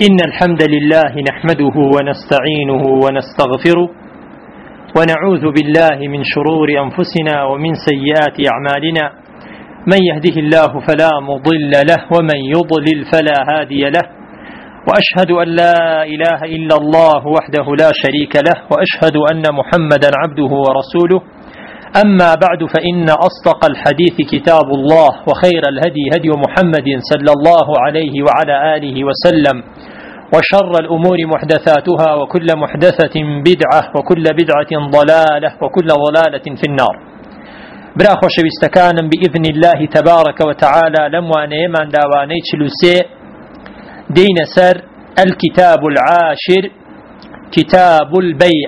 إن الحمد لله نحمده ونستعينه ونستغفره ونعوذ بالله من شرور أنفسنا ومن سيئات أعمالنا. من يهده الله فلا مضل له ومن يضلل فلا هادي له، وأشهد أن لا إله إلا الله وحده لا شريك له، وأشهد أن محمدا عبده ورسوله. أما بعد، فإن أصدق الحديث كتاب الله، وخير الهدي هدي محمد صلى الله عليه وعلى آله وسلم، وشر الأمور محدثاتها، وكل محدثة بدعة، وكل بدعة ضلالة، وكل ضلالة في النار. برا خوشويستكان بإذن الله تبارك وتعالى لمواني من داواني تشلوسي دين سر الكتاب العاشر، كتاب البيع.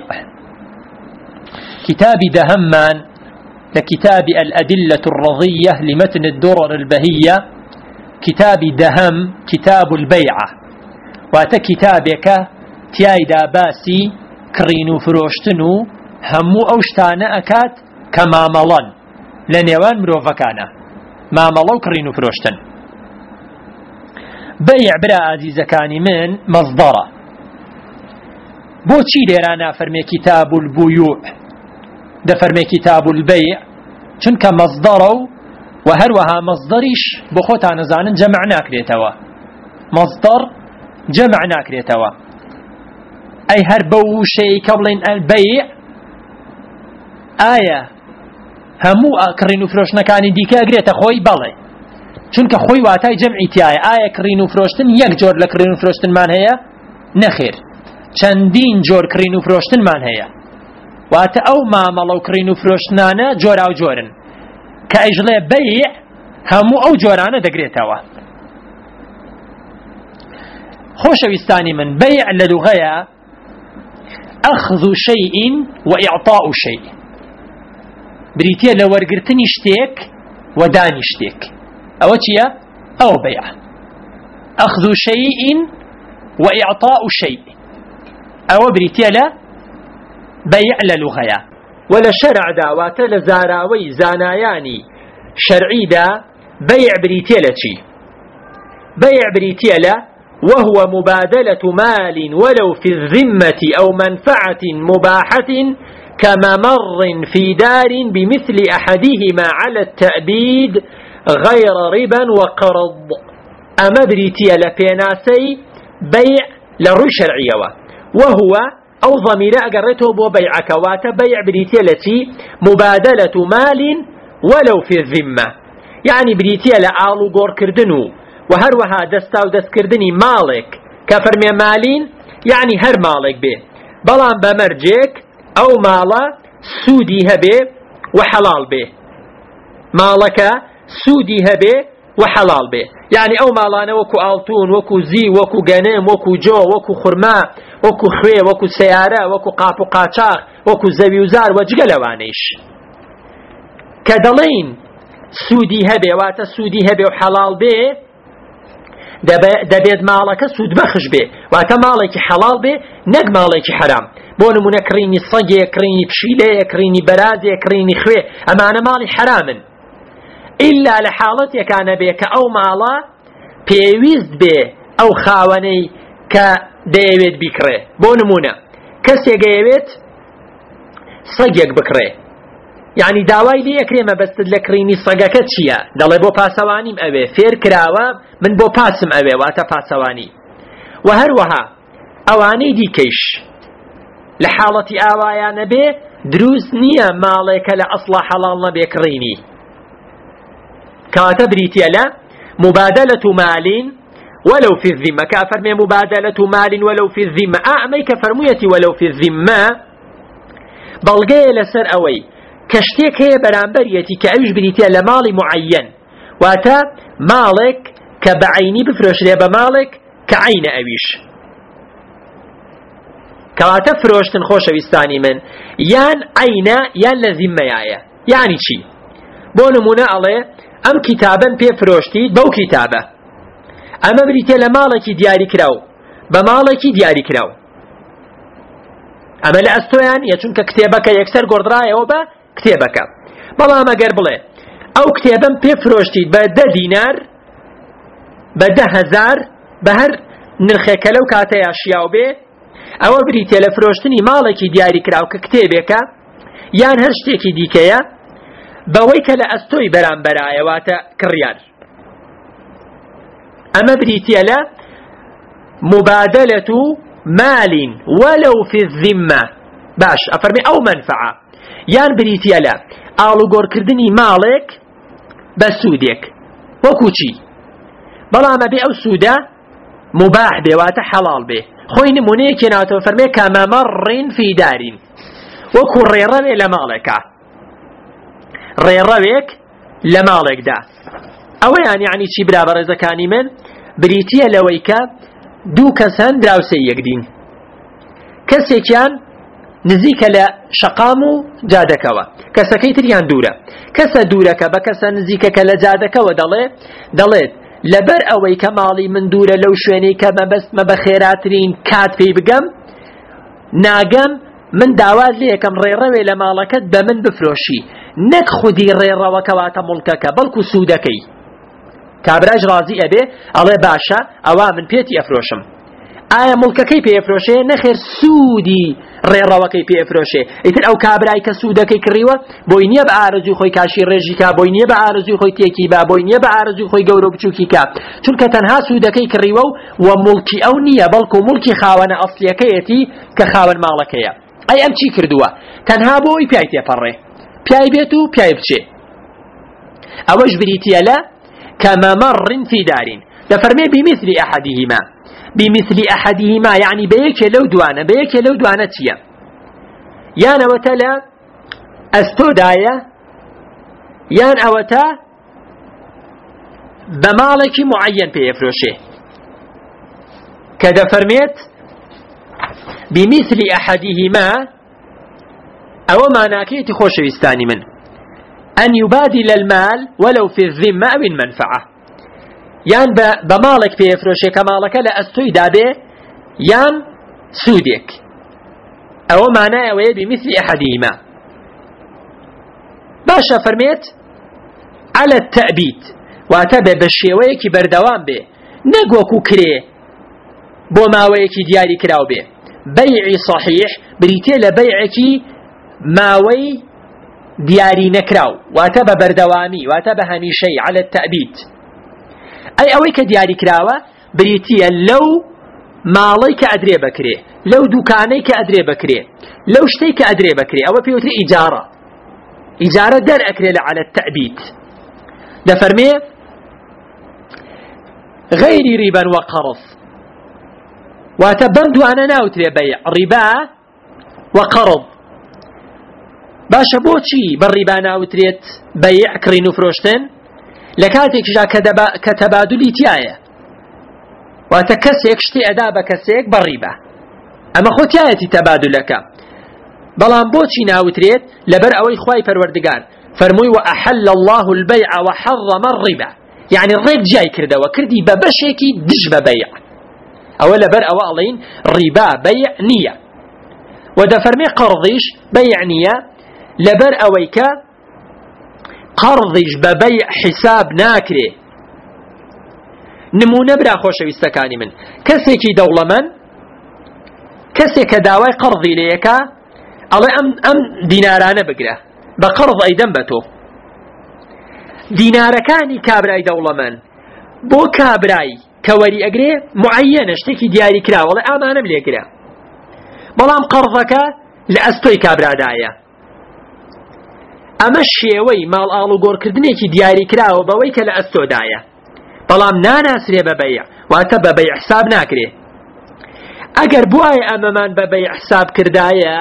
كتاب دهمان لكتاب الأدلة الرضية لمتن الدرر البهية. كتاب دهم كتاب البيعة، واتا كتابك تيايدا باسي كرينو فروشتنو همو أوشتانا أكات كماملان لنيوان مروفكانا ماملو كرينو فروشتن. بيع برا عزيزكاني من مصدره بوچی لێرانە فەرمێ كتاب البيوع دەفەرمێ كتاب البيع، چونکە مەصدەرە و هەروەها مەصدەریش بۆ خۆتان نەزانن جەمع ناکرێتەوە. مەصدەر جەمع ناکرێتەوە. ئەی هەر بەو شەیەی کە بڵێن البيع، ئایا هەموو کڕین و فرۆشتنەکانی دیکە ئەگرێتە خۆی؟ بەڵێ، چونکە خۆی واتای جەمعی تایە. ئایا کڕین و فرۆشتن یەک جۆر لە کڕین و فرۆشتنمان هەیە؟ نەخێر، چەندین جۆر کڕین و فرۆشتنمان هەیە. واتە ئەو مامەڵە و کڕین و فرۆشتنانە جۆرا و جۆرن کە ئەیژڵێ بەیع هەموو ئەو جۆرانە دەگرێتەوە. خۆشەویستانی من، بەیع لە لوغەیە ئەخذ شەیء وإعطاء شەیء، بریتیە لە وەرگرتنی شتێک و دانی شتێک. ئەوە چییە؟ ئەوە بەیع. ئەخذ شەیء وإعطاء شەیء، ئەوە بریتیە لە بەیع لە لوغەیە. و لە شەرعدا واتە لە زاراوەی زانایانی شەرعیدا بەیع بریتیە لە چی؟ بەیع بریتیە لە وهو مبادلة مال ولو في الذمة أو منفعة مباحة كممر في دار بمثل أحدهما على التأبيد غير ربا وقرض. أما بريتيا لبيناسي بيع لروي شرعية، وهو أو ضمير أقرته بو بيعك، واتا بيع بريتيا التي مبادلة مال ولو في الذمة، يعني بريتيا لآلو قور كردنو وهروها دستاو دست كردني مالك كفرمي مالين، يعني هر مالك به بلان بمرجيك أو مالا سودي هبه وحلال به، مالك سودي هبه وحلال به، يعني أو مالانا وكو آلتون وكو زي وكو غنم وكو جو وكو خرماء وكو خوي وكو سيارة وكو قاپو قاچاق وكو زويوزار وجگلوانيش. كدلين سودي هبه واتا سودي هبه وحلال به دەبێت ماڵەکە سوود بەخش بێ، واتە ماڵێکی حەڵاڵ بێ، نەک ماڵێکی حرام. بۆ نمونە کڕینی سەگێ، کڕینی پشیلەیە، کڕینی بەرازێ، کڕینی خوێ، ئەمانە ماڵی حرامن. ئیلا لە حاڵەتێکانە بێ کە ئەو ماڵە پێویست بێ ئەو خاوەنەی کە دەیەوێت بیکڕێ. بۆ نمونە کەسێک دەیەوێت سەگێک بکڕێ، يعني داوای لێ ئەکرێ مەبەستت لە کڕینی سەگەکە چییە؟ دەڵێ بۆ پاسەوانیم ئەوێ، فێر کراوە من بۆ پاسم ئەوێ، واتە پاسەوانی. و هەروەها ئەوانەی دیکەیش لە حاڵەتی ئاوایانە بێ دروست نییە ماڵێکە لە ئەسڵا حەڵاڵ نەبێ کڕینی، کەواتە بریتیە لە مبادلة مال ولو في الذمة. كافرمي مبادلة مال ولو في الذمة، ئەمەی کە فەرموویەتی ولو في الذمة بەڵگەیە لەسەر ئەوەی كشتيك هي برامبريتي كأوش بريتيا لمال معين، واتا مالك كبعيني بفروش ليبا مالك كعين أويش، كواتا فروش تنخوش ويستاني من يان عين يان لذمة يايا. يعني چي؟ بونمونا عليه ام كتابا بي فروشتي دو كتابة، اما بريتيا لمالكي دياري كراو بمالكي دياري كراو، اما لأستويان يچونك كتابك يكسر قردراء وبا كتابك. بەڵام ئەگەر بڵێ ئەو کتێبم پێ فرۆشتی بە 10 دینار بە 10,000 بە هەر نرخێکە لەو کاتەیە شیاو بێ ئەوە بریتە لە فرۆشتنی ماڵێکی دیاری کراو کە کتێبێکە یان هەر شتێکی دیکەیە بەوەی کە لە ئەستۆی بەرامبەرایە واتە کڕیار. ئەمە بریتە لە مبادلة مال ولو في الذمة. باش ئەفەرمێ ئەو منفعە یان بریتە لە ئاڵوگۆڕکردنی ماڵێک بە سوودێک وەکو چی؟ بەڵام ئەبێ ئەو سوودە مباح بێ واتە حەڵاڵ بێ. خۆی نمونەیەکی ناوەتەوە فەرمێ کەمەمەڕین فی دارین وەکو ڕێڕەوێ لە ماڵێکە ڕێڕەوێک لە ماڵێکدا. ئەوەیان یعنی چی برا بەڕێزەکانی من؟ بریتە لەوەی کە دوو کەسان دراوسێ یەکدین کەسێکیان نزیکە لە شەقام و جادەکەوە کەسەکەی تریان دوورە. کەسە دوورەکە بە کەسە نزیکەکە لە جادەکەوە دەڵێت لەبەر ئەوەی کە ماڵی من دوورە لەو شوێنەی کە مەبەستمە بە خێراترین کات پێی بگەم ناگەم من داوات لێ یەکەم ڕێڕەوێ لە ماڵەکەت بە من بفرۆشی نەک خودی ڕێڕەوەکەواتە مڵکەکە بەڵکو سوودەکەی. کابراش ڕازی ئەبێ ئەڵێ باشە ئەوە من پێتی ئەفرۆشم. ئایا مڵکەکەی پێفرۆشێ نەخێر سوودی ڕێڕەوەکەی پێفرۆشێ؟ ئیتر ئەو کابرای کە سوودەکەی کڕیوە بۆی نییە بە ئارەزوی خۆی کاشی ڕێژی کا بۆی نییە بە ئارەزوی خۆی تێکی با بۆی نییە بە ئارەزوی خۆی گەورە بچووکی کا چونکە تەنها سوودەکەی کڕیوە و مڵکی ئەو نییە بەڵکو مڵکی خاوەنە ئەسڵیەکەیەتی کە خاوەن ماڵەکەیە. ئەی ئەم چی کردووە؟ تەنها بۆی پیای تێپەڕێ پیای بێت و پیای بچێ. ئەوەش بریتە لە كممر في دار دفرمي بمثل أحدهما بمثل أحدهما يعني بيك لو دوانة تيا يان أوتلا أستودايا يان أوتا بمالك معين بيفروشه كذا فرميت بمثل أحدهما أو ما ناكيت خوش بستاني من أن يبادل المال ولو في الذمة أو المنفعة يان بمالك بيفروشي كمالك لا أستوي دابي يان سودك أو معناه بمثل أحدهما. باشا فرميت على التأبيد واتبع بالشيويك بردوان به نقوكو كري بوماويك دياري كراو به بيعي صحيح بريتيل بيعكي ماوي دياري نكراو واتبع بردوامي واتبع هميشي على التأبيد أي أويك دياري كراوة بريتيا لو ماليك أدري بكري لو دوكانيك أدري بكري لو شتيك أدري بكري أو بيوتري إجارة در أكري على التأبيد دفرمي غير ربا وقرض واتبندو أنا ناوتري بيع ربا وقرض باشا بوچی بالربا ناوتريت بيع كرينو فروشتن لكاتك جا كتبادلي تيايا واتكسيك شتي أدا بكسيك بالربا أما خو تيايتي تبادلك بلان بوچی ناوتريت لبر أوي خواي پروردگار فرموي وأحل الله البيع وحرم الربا يعني الرب جاي كرده وكردي ببشيكي دج ببيع أولا بر أوالين ربا بيع نية ودا فرمي قرضيش بيع نية لبر أويكا قرضيش ببيع حساب ناكري نمونة برا خوش ويستكاني من كسيكي دولمن كسيك داواي قرضي ليكا الله أم دينارانه بقره بقرض أيضا بتو ديناركاني كابراي دولمن بو كابراي كوري أقري معينة اشتكي دياري كرا والله أمانة بلي كرا بلام قرضك لأستوي كابرا دايا أما الشيوي مال آلو قور كردنيكي دياري كرا وبويك لأستو دايا بلام ناناسري ببيع واتا ببيع حساب ناكري أقر بواي أمامان ببيع حساب كردايا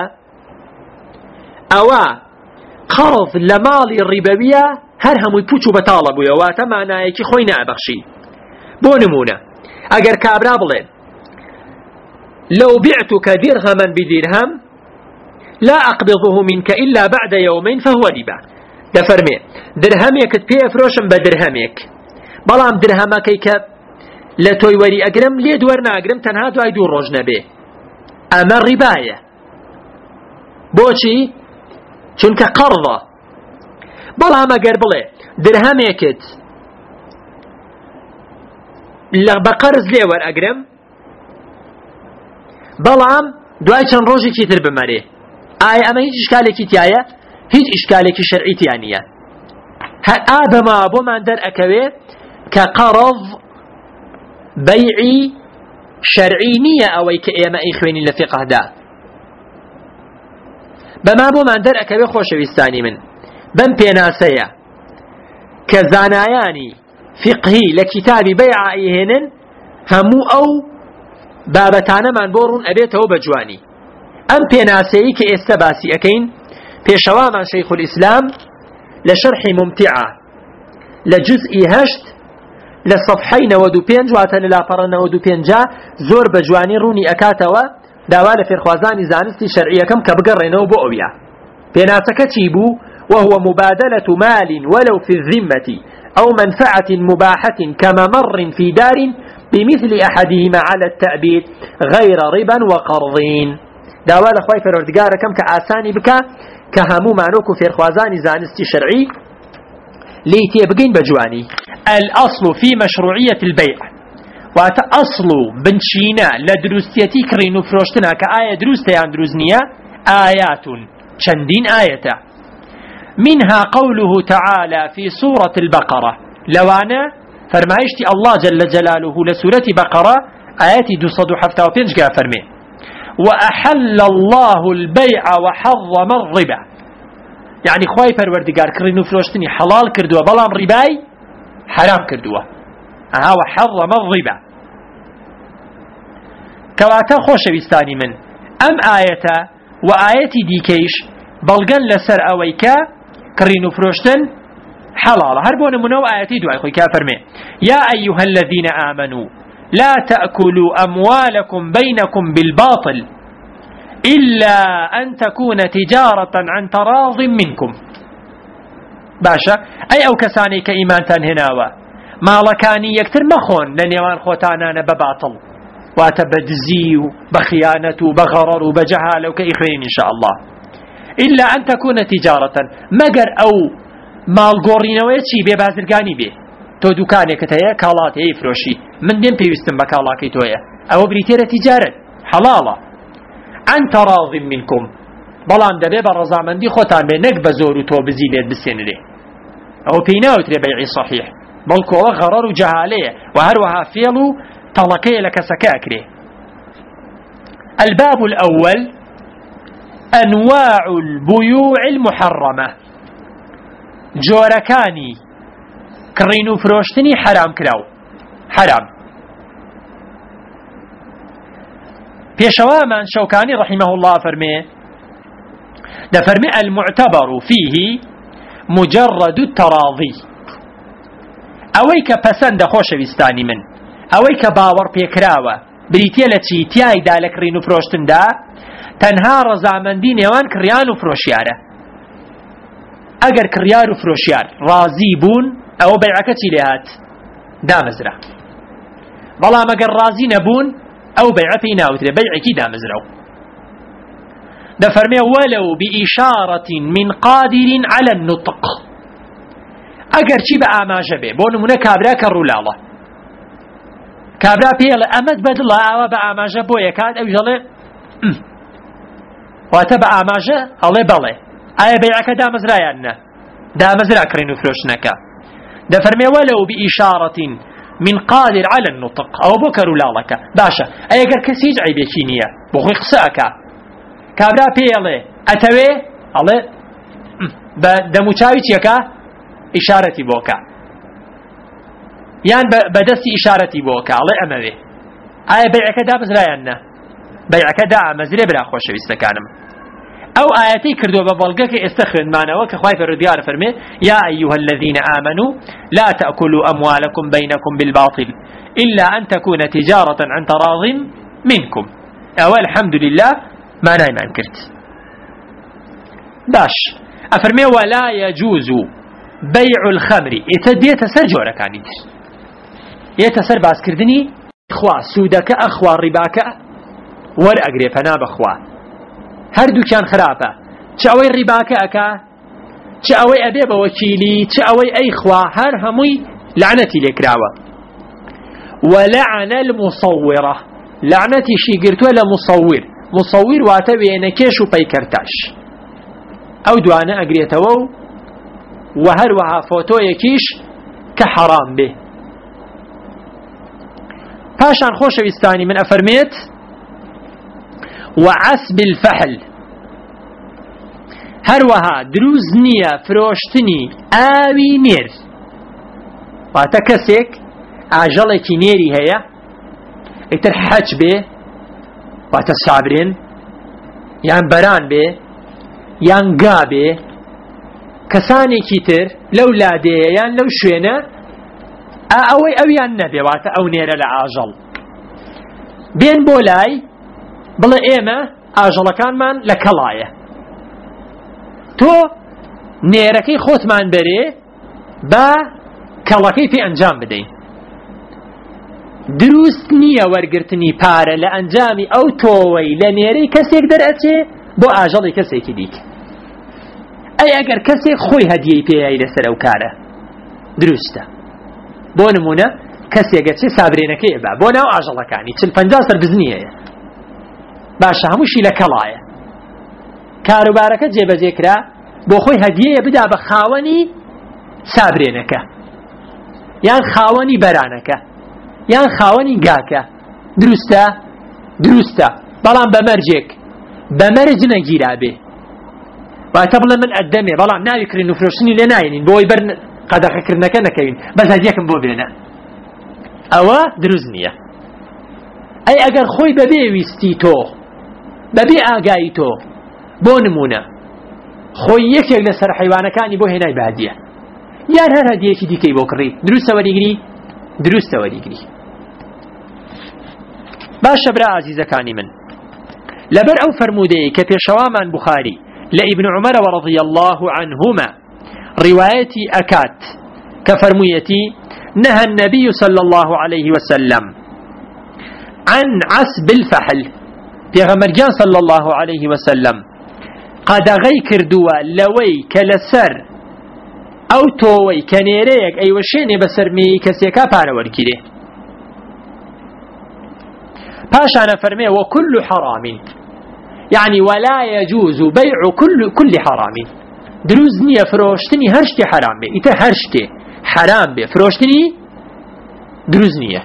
أوا قرض لمالي الربوية هر هموي بوچو بطالبويا واتا معنايكي خوي نابخشي بو نمونة اگر كابرا بلين لو بعتك درهما بدرهم لا أقبضه منك إلا بعد يومين فهو ربا دفرمي درهميك تبي افروشم بدرهميك بلام درهمكيك لتوي وري أقرم لي دورنا أقرم تنها دواي دور روجنا به أما الرباية بوشي چونك قرضة بلام اگر بلي درهميكت بقرز لي ور أقرم بەڵام دوای چەند ڕۆژێکی تر بمەرێ. ئایا ئەمە هیچ ئیشکالێکی تایە؟ هیچ ئیشکالێکی شەرعی تیا نییە. هەر ئابەما بۆمان دەرئەکەوێ کە قەڕض بەیعی شەرعی نییە ئەوەی کە ئێمە ئەیخوێنین لە فیقهدا. بەما بۆمان دەرئەکەوێ خۆشەویستانی من بەم پێناسەیە کە زانایانی فقهی لە کتابی بەیعا ئەیهێنن هەموو ئەو بابەتانەمان بۆ ڕوون ئەبێتەوە بە جوانی. ئەم پێناسەیە کە ئێستا باسی ئەەکەین پێشەوامان شەیخ الئیسلام لە شەرحی ممتعە لە جزئی 8 لە سەفحەی 95 واتە لە لاپەڕە 95 زۆر بە جوانی ڕوونی ئەکاتەوە داوا لە فێرخوازانی زانستی شەرعیەکەم کە بگەڕێنەوە بۆ ئەویا. پێناسەکە چی بوو؟ وهو مبادلة مال ولو في الذمة أو منفعة مباحة كممر في دار بمثل أحدهما على التأبيد غير ربا وقرضين. داوا لخواي فروردگاركم كآساني بكا كهمو معنوكو فيرخوازاني زانستي شرعي ليتي بقين بجواني. الأصل في مشروعية البيع وأصل بنشينا لدروستيتي كرينو فروشتنا كآية دروستيان دروزنية آيات شندين آية منها قوله تعالى في سورة البقرة لوانا فرمايشتي الله جل جلاله لسورة بقرة آيات 275 قا فرمي وأحل الله البيع وحرم الربا. يعني خواي پروردگار كرينو فروشتني حلال كردوا بلام رباي حرام كردوا وحرم الربا. كواتا خوشويستاني من أم آية وآية ديكيش بلغن لسر أويكا كرينو فروشتن حلال هربون منو آياتي دعاء خوي كافرمي يا أيها الذين آمنوا لا تأكلوا أموالكم بينكم بالباطل إلا أن تكون تجارة عن تراض منكم. باشا أي أو كساني كإيمان تنهناوا مالكاني يكتر مخون لنيوان خوتانانا بباطل واتبدزي بخيانة بغرر بجهالة وكإخوين إن شاء الله إلا أن تكون تجارة مگر أو مال قورينوية چي بي بازرگاني بي تو دوكاني كتايا كالات اي فروشي من دين بيوستن بكالاكي تويا أو بريتيرة تجارة حلالة عن تراض منكم بلان دبي برزامن دي خوتان بي نك بزورو تو بزيلت بسين لي أو بيناوت لبيعي صحيح بلكو غرر وجهالية وهروها فيلو طلقية لك سكاكري. الباب الأول أنواع البيوع المحرمة جوركاني كرينو فروشتني حرام كراو حرام. بيشوا من شوكاني رحمه الله فرمي دفرمي المعتبر فيه مجرد التراضي أويك پسند خوش بستاني من أويك باور بيكراوة بريتيلة چي تياي دالك رينو فروشتن دا تنها رزامندي نيوان كريان و فروشياره. اگر كريار و فروشيار رازي بون او بيعكتي لهات دامزرا بلا مگر رازي نبون او بيعتي ناوتري بيعكي دامزرا. دفرمي ولو بإشارة من قادر على النطق اگر چي بآماجه بي بون منه كابرا كرولاله كابرا بيلا امد بدلا او بآماجه بو يكاد او يجلي واتبع آماجه الله بله آية بيعك دامزرا يعني دامزرا كرينو فروشنكا دفرمي ولو بإشارة من قادر على النطق أو بكر لالك باشا أي أجر كسيج عيبه كينية بخي خساكا كابرا بيله أتوي الله بدموچاوي تيكا إشارتي بوكا يعني بدستي إشارتي بوكا الله أموي آية بيعك دامزرا يعني بيعك دامزرا بلا خوش بيستكانم أو آياتي كردوا ببلغك استخرن معنا وكخوايف الرديار فرمي يا أيها الذين آمنوا لا تأكلوا أموالكم بينكم بالباطل إلا أن تكون تجارة عن تراض منكم. أو الحمد لله ما نايم أنكرت باش أفرمي ولا يجوز بيع الخمر يتسر جورك عن يتسر باس كردني إخوة سودك أخوة رباك ور أقري فنا بخوة هردو كان خرافة چه اوي رباكة اكا چه اوي ابيب وكيلي چه اوي اي خوا هر هموي لعنتي لكراوة. ولعن المصورة لعنەتی شی گرتووە لە مصور واتە وێنەکێش و پەیکەرتاش ئەو دوانە ئەگرێتەوە و هەروەها فۆتۆیەکیش کە حەرام بێ. پاشان خۆشەویستانی من ئەفەرمێت وعسب الفحل هەروەها دروست نییە فرۆشتنی ئاوی نێر واتە کەسێک ئاژەڵێکی نێری هەیە ئیتر حەج بێ واتە سابرێن یان بەران بێ یان گا بێ کەسانێکی تر لەو لادەیە یان لەو شوێنە ئەوەی ئەویان نەبێ واتە ئەو نێرە لە ئاژەڵ بێن بۆ لای بڵێ ئێمە ئاژەڵەکانمان لە کەڵایە تۆ نێرەکەی خۆتمان بەرێ بە کەڵەکەی پێ ئەنجام بدەین. دروست نییە وەرگرتنی پارە لە ئەنجامی ئەو تۆوەی لە نێرەی کەسێک دەرئەچێ بۆ ئاژەڵی کەسێکی دیکە. ئەی ئەگەر کەسێک خۆی هەدیەی پێیایی لەسەر ئەو کارە دروستە. بۆ نمونە کەسێکەچێ سابرێنەکەی بە بۆ ناو ئاژەڵەکانی 40-50 سەر بزنیەیە باشە هەمووشی لە کەڵایە کاروبارەکە جێبەجێکرا بۆ خۆی هەدیەیە بدا بە خاوەنی سابرێنەکە یان خاوەنی بەرانەکە یان خاوەنی گاکە دروستە بەڵام بەمەرج نەگیرا بێ واتە بڵێ من ئەدەمێ بەڵام ناوی کردن و فرۆشتنی لێ ناینین بۆی بەر قەدەغەکردنەکە نەکەوین بەس هەدیەکەم بۆ بێنە ئەوە دروست نییە. ئەی ئەگەر خۆی بەبێ ویستی تۆ بەبێ ئاگایی تۆ بۆ نمونە خۆی یەکێک لەسەر حیوانەکانی بۆ هێنای بادیە یان هەر هەدیەکی دیکەی بۆ کڕی دروستە وەریگری. باشە برا عزیزەکانی من لەبەر ئەو فەرمودەیە کە پێشەوامان بوخاری لە ئیبن عومەر رضی الله عنهما روايتي أكات كفرميتي نهى النبي صلى الله عليه وسلم عن عسب الفحل بيغمرجان صلى الله عليه وسلم قد غي كردوا لوي كلسر أو توي كنيريك أي وشيني بسرمي كسيكا باروركيري باش أنا فرمي وكل حرام يعني ولا يجوز بيع كل حرام دروز نییە فرۆشتنی هەر شتێ حرام بێ ئیتە هەر شتێ حرام بێ فرۆشتنی دروز نییە.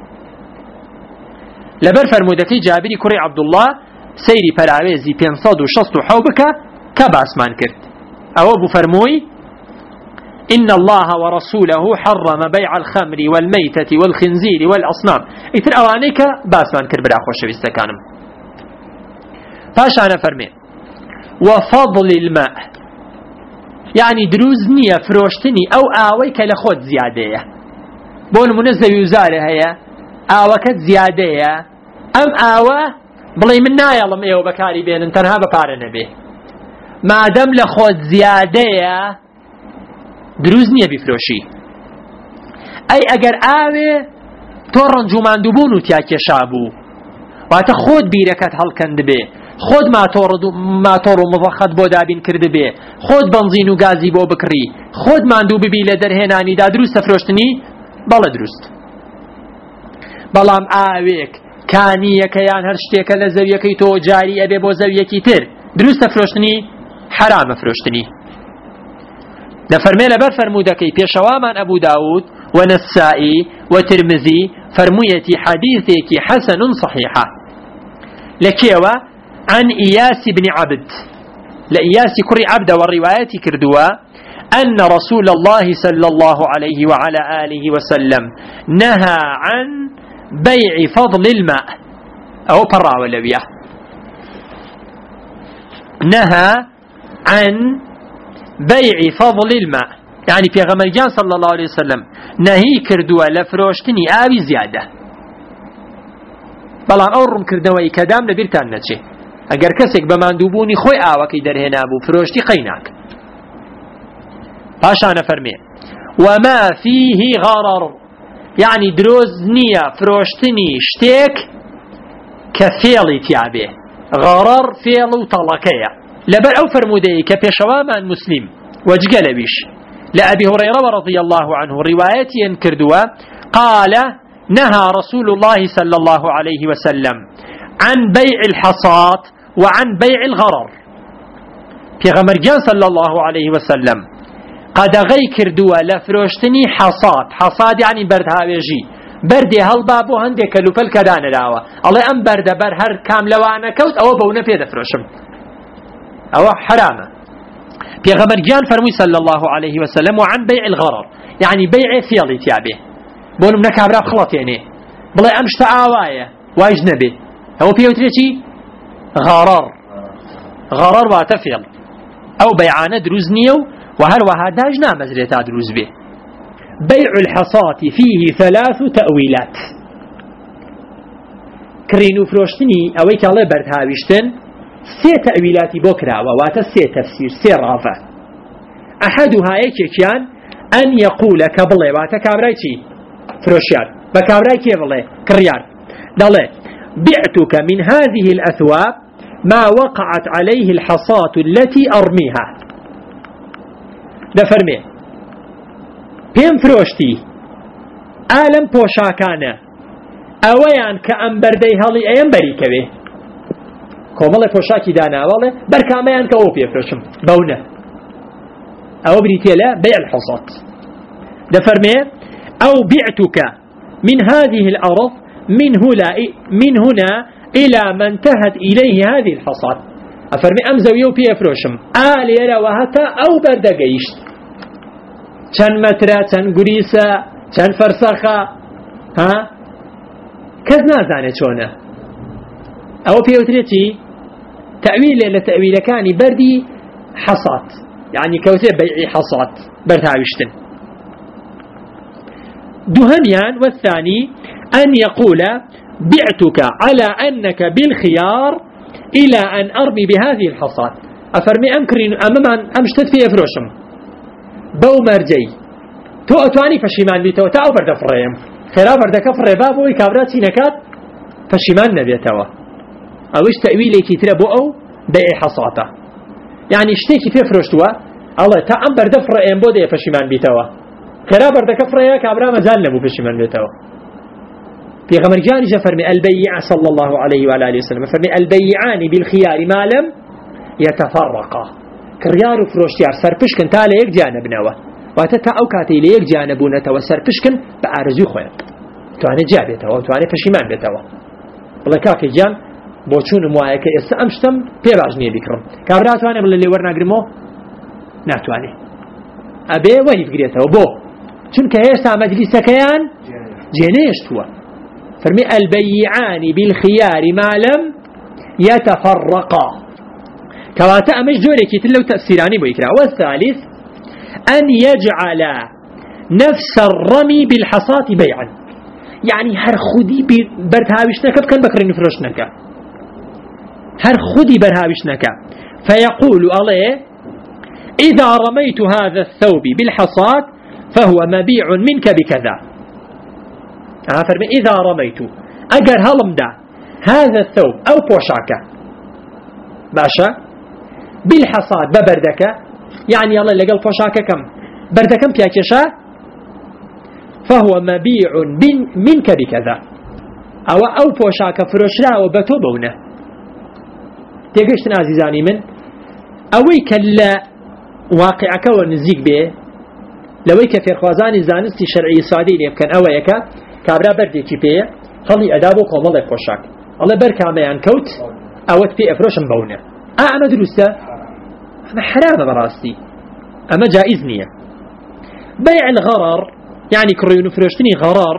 لەبەر فەرمودەکەی جابری کوڕی عەبدوڵڵاه سەیری پەراوێزی 567 بکە کە باسمان کرد ئەوە بوو فەرمووی إن الله ورسوله حرم بيع الخمر والميتة والخنزير والأصنام ئیتر ئەوانەی کە باسمان کرد برا خۆشەویستەکانم. پاشانە فەرمێ وفضل الماء يعني دروز نییە فرۆشتنی ئەو ئاوەی کە لە خۆت زیادەیە بۆ نمونە زەوی و زارە هەیە ئاوەکەت زیادەیە ئەم ئاوە بڵێ من نایەڵم ئێوە بەکاری بێنن تەنها بە پارە نەبێ مادەم لە خۆت زیادەیە دروز نییە بیفرۆشی. ئەی ئەگەر ئاوێ تۆ ڕەنجوماندووبوون و تیا کێشا بوو واتە خۆت بیرەکەت هەڵکەند بێ خۆت ماتۆڕ و مڤەخەت بۆ دابین کرد بێ خۆت بەنزین و گازی بۆ بکڕی خۆت ماندوو ببی لە دەرهێنانیدا دروستە فرۆشتنی بەڵە دروست. بەڵام ئاوێک کانیەکە یان هەر شتێکە لە زەویەکەی تۆ جاری ئەبێ بۆ زەویەکی تر دروستە فرۆشتنی حرامە فرۆشتنی. دەفەرمێ لەبەر فەرمودەکەی پێشەوامان ئەبوو داود و نەسائی و ترمزی فەرموویەتی حەدیثێکی حەسەن صحیحە لەکێوە عن إياس بن عبد لإياس كري عبد والروايات كردوا أن رسول الله صلى الله عليه وعلى آله وسلم نهى عن بيع فضل الماء أو برا ولبيه نهى عن بيع فضل الماء يعني في غمرجان صلى الله عليه وسلم نهي كردوا لفروشتني آبي زيادة بەڵام ئەو ڕوونکردنەوەی کەدام لە بیرتان نەچێ ئەگەر کەسێک بە ماندووبوونی خۆی ئاوەکەی دەرهێنا بوو فرۆشتی قەیناک. پاشانە فەرمێ وما فيه غرر يعني دروز نییە فرۆشتنی شتێک کە فێڵی تیابێ غرر فێڵ و تەڵەکەیە لەبەر ئەو فەرمودەیە کە پێشەوامان مسلیم وەجگە لەویش لە ئەبی هورەیرە رضي الله عنه روايتي كردوا قال نهى رسول الله صلى الله عليه وسلم عن بيع الحصات وعن بيع الغرر. في غمرجان صلى الله عليه وسلم قد غي كردوا لفروشتني حصاد يعني بردهاويجي بردي هەڵبابۆ هەندێک کەلوپەل کەدانە داوە ئەڵێ ئەم بەردە بەر هەر کام لەوانە کەوت ئەوە بەونە پێ دەفرۆشم ئەوە حرامە. پێغەمبەر گیان فەرمووی صلى الله عليه وسلم وعن بيع الغرر يعني بيع فێڵی تیابێ بۆ نمونە کابرا بخڵەتێنێ بڵێ ئەم شتە ئاوایە وایش نەبێ ئەوە پێوترێ چی؟ غەرەر واتە فێڵ. ئەو بەیعانە دروست نییە و هەروەها داژ نامەزرێت تا دروست بێ. بيع الحصاة فيه 3 تأويلات. كرينو فروشتني أويك الله بردهاويشتن 3 تأويلاتي بكراوة واتا 3 تفسير 3 رافة. أحدها يكيان أن يقول كبلي واتا كابرايتي فروشيار بكابراي كيبلي كريار دالي بعتك من هذه الأثواب ما وقعت عليه الحصاة التي أرميها. ده فرمي پێم فرۆشتی ئالم پۆشاکانە ئەوەیان کە ئەم بەردەی هەڵی ئەم بەریکەوێ کۆمەڵی پۆشاکی داناوەڵێ بەرکامەیان کە ئەو پێفرۆشم بەونە ئەوە بریتێ لە بيع الحصات. دەفەرمێ ئەو بعتك من هذه الأرض من هنا إلى ما انتهت إليه هذه الحصات. ئەفەرمێ ئەم زەویە و پێفرۆشم ئالێرەوە هەتا ئەو بەردە گەیشت چەند مەترە چەند گوریسە چەند فەرسەخە کەس نازانێت چۆنە. ئەوە پێوترێتی تەویلێ لە تەویلەکانی بەردی حەسات یعنی کەوتێ بەیعی حەسات بەردهاویشتن. دوهەمیان والثاني أن يقول بعتك على أنك بالخيار إلى أن أرمي بهذه الحصات. أفرمي أمكرين أممان أمشتت في أفروشم بەو مەرجەی تۆ ئەتوانی پەشیمان بیتەوە تا ئەو بەردە فڕێم خێرا بەردەکە فڕێبا بۆی کابرا چی نەکات پەشیمان نەبێتەوە. ئەوش تەویلێکی ترە بۆ ئەو بەیعی حەساتە یعنی شتێکی پێ فرۆشتووە ئەڵێ تا ئەم بەردە فڕێم بۆ دەیە پەشیمان بیتەوە خێرا بەردەکە فڕەیە کابرا مەزان نەبوو پەشیمان بێتەوە. پێغەمبەر جانیشە فەرمی البەیع صلى الله عليه وعلى آله وسلم فەرمی البەیعان بالخيار ما لم يتفرقا. كريار وفروشتيار سرپشكن تا ليك جانه بنوا واتا تا او كاتي ليك جانه بونتوا سرپشكن بارزو خويا تواني جابيتوا تواني پشيمان بيتوا بلا كاكي جان بوچون موايك اس امشتم بي باجني بكرم كابرا تواني بلا لي ورنا غرمو ناتواني ابي وين فكريتوا بو چونك هيستا مجلسكيان جينيشتوا فرمي البيعان بالخيار ما لم يتفرقا كواتا أمش جوريكي تلو تأثيراني بويكرا. والثالث أن يجعل نفس الرمي بالحصاة بيعا يعني هر خودي برهاوشنك بكن بكرين فروشنك هر خودي برهاوشنك فيقول عليه إذا رميت هذا الثوب بالحصاة فهو مبيع منك بكذا. فرمي إذا رميت أجر هلمدا هذا الثوب أو بوشاكا باشا بالحصاد ببردك يعني الله اللي قال فشاك كم بردكم بياكشا فهو مبيع منك بكذا أو فشاك فرشرا وبتوبونه تيجيشتنا عزيزاني من أويك لا واقعك ونزيك به لويك في خوازاني زانستي شرعي سعودي يمكن أويك كابرا بردي كيبيه خلي أدابو قومالك فشاك الله بركة عميان كوت أوت في أفروشن بونه أما دروسة أما حرام براستي أما جائز نية. بيع الغرر يعني كريون فرشتني غرر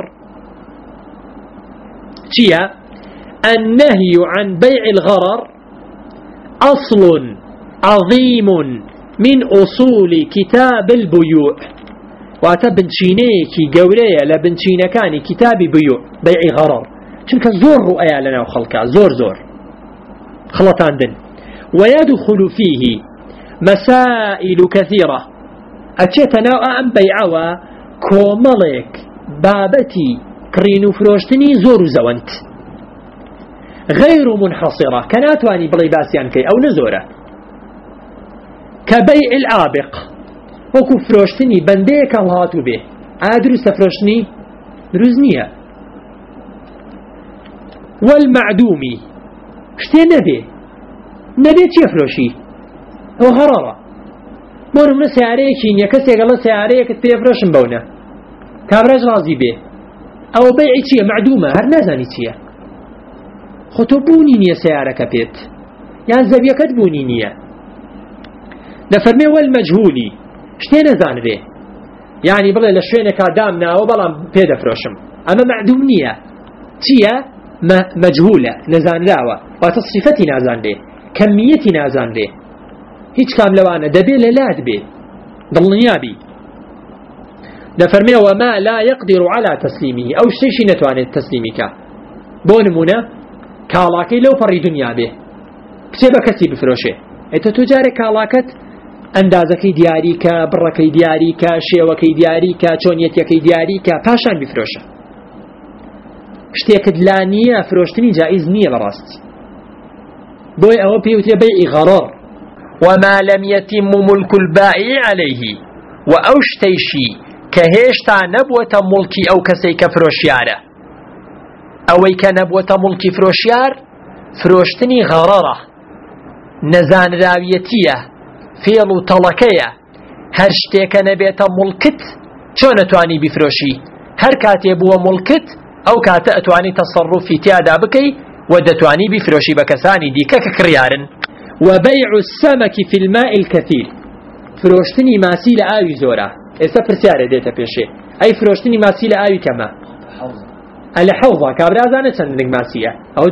شيا النهي عن بيع الغرر أصل عظيم من أصول كتاب البيوع واتبنشينيكي قولية لبنشينكاني كتاب بيوع بيع غرر شنك زور رؤيا لنا وخلقا زور خلطان دن ويدخل فيه مسائل كثيرة أتشتنا أم بيعوا كومالك بابتي كرينو فروشتني زور زوانت غير منحصرة كاناتواني بلي باسيان كي أو نزورة كبيع العابق وكو فروشتني بنديك الهاتو به عادرو سفروشتني دروزنية والمعدومي شتي نبي تيفروشي هو غرارة بونو من سياريه كينيا كسي قال سياريه كتبيفروشن بونا كابراج راضي به او بيعي تيه معدومة هر نازاني تيه خطو بوني نية سيارة كبيت يعني زبيا كتبوني نية نفرمي والمجهولي شتي نزان به يعني بلا لشوينك دامنا وبلا بيدا فروشم اما معدوم نية تيه مجهولة نزان لاوة وتصريفتي نازان به كميتي نازان به هيج كام لوانا دبي للاد به ضلنيابي نفرمي وما لا يقدر على تسليمه او شتيشي نتواني تسليمك بونمونا كالاكي لو فري دنيا به كتبه كسي بفروشه ايتو تجاري كالاكت اندازكي دياريكا بركي دياريكا شيوكي دياريكا چونيتيكي دياريكا پاشان بفروشه شتيك دلانية فروشتني جائز نية براست بوي او بيوتي بيع غرار وما لم يتم ملك البائع عليه واوشتيشي كهيشتا نبوة ملكي او كسي كفروشياره اوي كنبوة ملكي فروشيار فروشتني غرارة نزان راويتية فيلو طلقية هرشتيك نبيت ملكت چون تواني بفروشي هر كاتي بو ملكت او كاتا تواني تصرف في تيادا بكي ودتواني بفروشي بكساني دي ككريارن وبيع السمك في الماء الكثير فروشتني ماسيل آوي زورا اسا فرسيارة ديتا بيشي اي فروشتني ماسيل آوي كما على حوضة كابرازانة چندنك ماسية او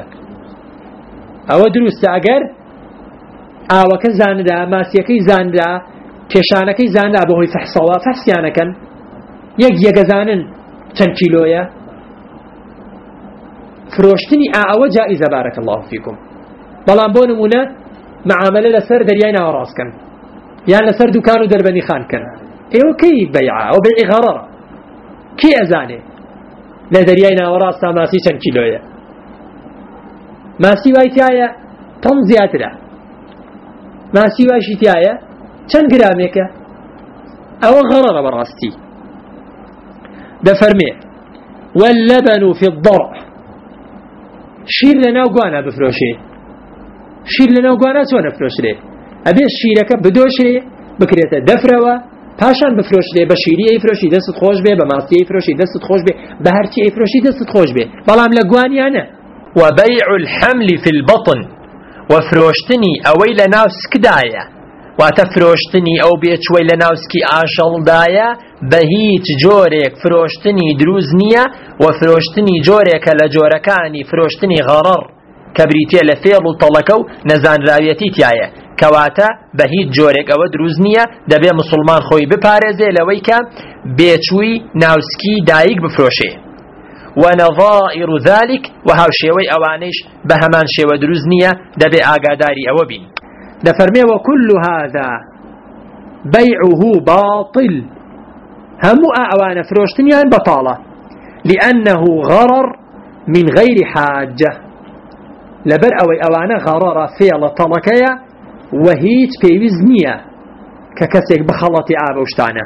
دروسته اگر آوكا زاندا ماسيكي زاندا پێشانەکەی زاندا بەهۆی فەحسەوە فەحسیانەکەن یەک زانن چەند کیلۆیە فرۆشتنی ئەوە جائزە بارك الله فيكم بەڵام بۆ نمونە معاملە لەسەر دەریای ناوەڕاستکەن یان لەسەر دوکان و دەربەندی خانکەن ئێوە کەی بەیعە ئەو بەیعی غەڕەرە کێ ئەزانێ لە دەریای ناوەڕاستا ماسی چەند کیلۆیە ماسی وای تایە تەن زیاترە ماسی وایشی تایە چەند گرامێکە ئەوە غەڕەرە بەڕاستی دەفەرمێ واللبن في الضرع شیر لەناو گوانە بفرۆشێ شیر لەناو گوانە چۆنە بفرۆشرێ ئەبێ شیرەکە بدۆشرێ بکرێتە دەفرەوە پاشان بفرۆشرێ بە شیری ئەیفرۆشی دەستت خۆش بێ بە ماسی ئەیفرۆشی دەستت خۆش بێ بە هەرچی ئەیفرۆشی دەستت خۆش بێ بەڵام لە گوانیانە وبيع الحمل في البطن وفروشتني اوي لناو سكدايا واتفروشتني او بيچوي لناو سكي عاشل دايا بهيت جوريك فروشتني دروزنيا وفروشتني جوريك لجوركاني فروشتني غرر كبريتي لفيل طلقو نزان راويتي تيايا كواتا بهيت جوريك او دروزنيا دبي مسلمان خوي بپاريزي لويكا بيچوي ناوسكي دايق بفروشه ونظائر ذلك وهاو شيوي اوانيش بهمان شيوي دروزنية دبي آقاداري اوبين دفرمي وكل هذا بيعه باطل همو اوان فروشتنيان بطالة لأنه غرر من غير حاجة لبر اوي اوان غرر فيل طلقيا وهيج بيوزنية ككسيك بخلطي آبوشتانا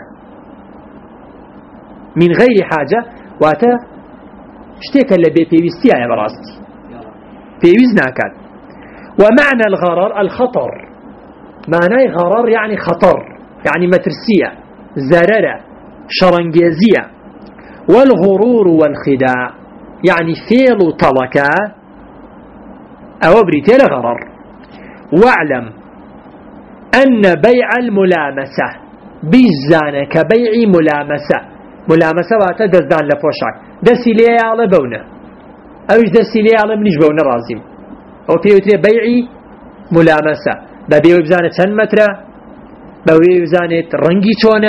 من غير حاجة واتا شتيك اللي بيويستي على براستي بيويزنا كان ومعنى الغرر الخطر معنى غرر يعني خطر يعني مترسية زررة شرنجيزية والغرور والخداع يعني فيل طلقا أو بريتيل غرر واعلم أن بيع الملامسة بيزانة كبيع ملامسة واتدزدان لفوشك دسي ليه على بونا اوش دسي ليه على منيش بونا رازم او بيوتري بيعي ملامسة ببيو بزانة چند مترة ببيو بزانة رنگي چونا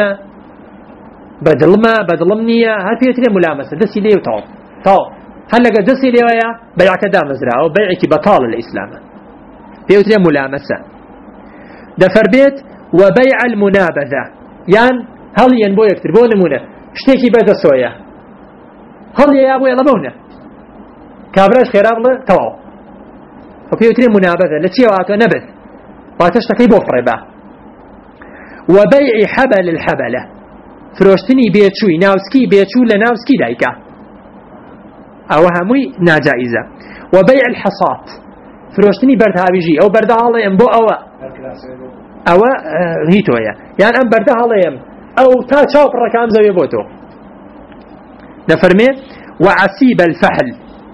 بدلمنية هل بيوتري ملامسة دسي ليه وطاو هل لقى دسي ليه ويا بيعك دا مزرعة او بيعك بطال الإسلام بيوتري ملامسة دفر بيت وبيع المنابذة يعني هل ينبو يكتر بو نمونة شتيكي بدا سويا هل يا أبوي لبونا كابراش خيراب له تواو وبيوتري منابذة لتي واتو نبذ واتشتكي بوفربا وبيع حبل الحبلة فروشتني بيتشوي ناوسكي بيتشو لناوسكي دايكا أو هموي ناجائزة. وبيع الحصات فروشتني بردها بيجي أو بردها الله ينبو أو هيتويا يعني أم بردها الله يم أو تا شاوب الركام زي بوتو نفرمي. وعسيب الفحل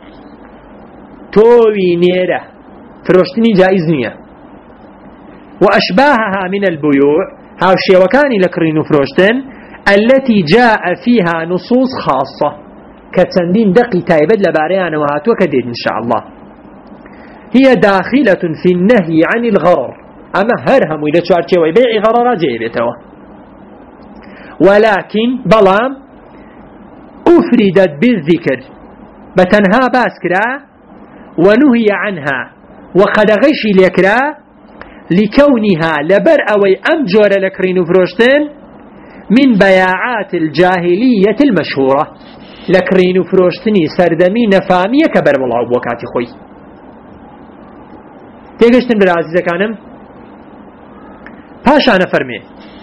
توي نيرة فروشتني جائز نية. وأشباهها من البيوع هاو الشيوكاني لكرين فروشتن التي جاء فيها نصوص خاصة كتندين دقي تايبد لباريان وهاتو كديد إن شاء الله. هي داخلة في النهي عن الغرر أما هرهم إذا شعرت ويبيع غرر جيبته. ولكن بلام أفردت بالذكر بتنها باسكرا ونهي عنها وقد غشي لكرا لكونها لبر أوي أمجور لكرين فروشتن من بياعات الجاهلية المشهورة لكرين فروشتني سردمي نفامية كبر والله بوكاتي خوي تيجشتن بالعزيزة كانم باشا نفرمي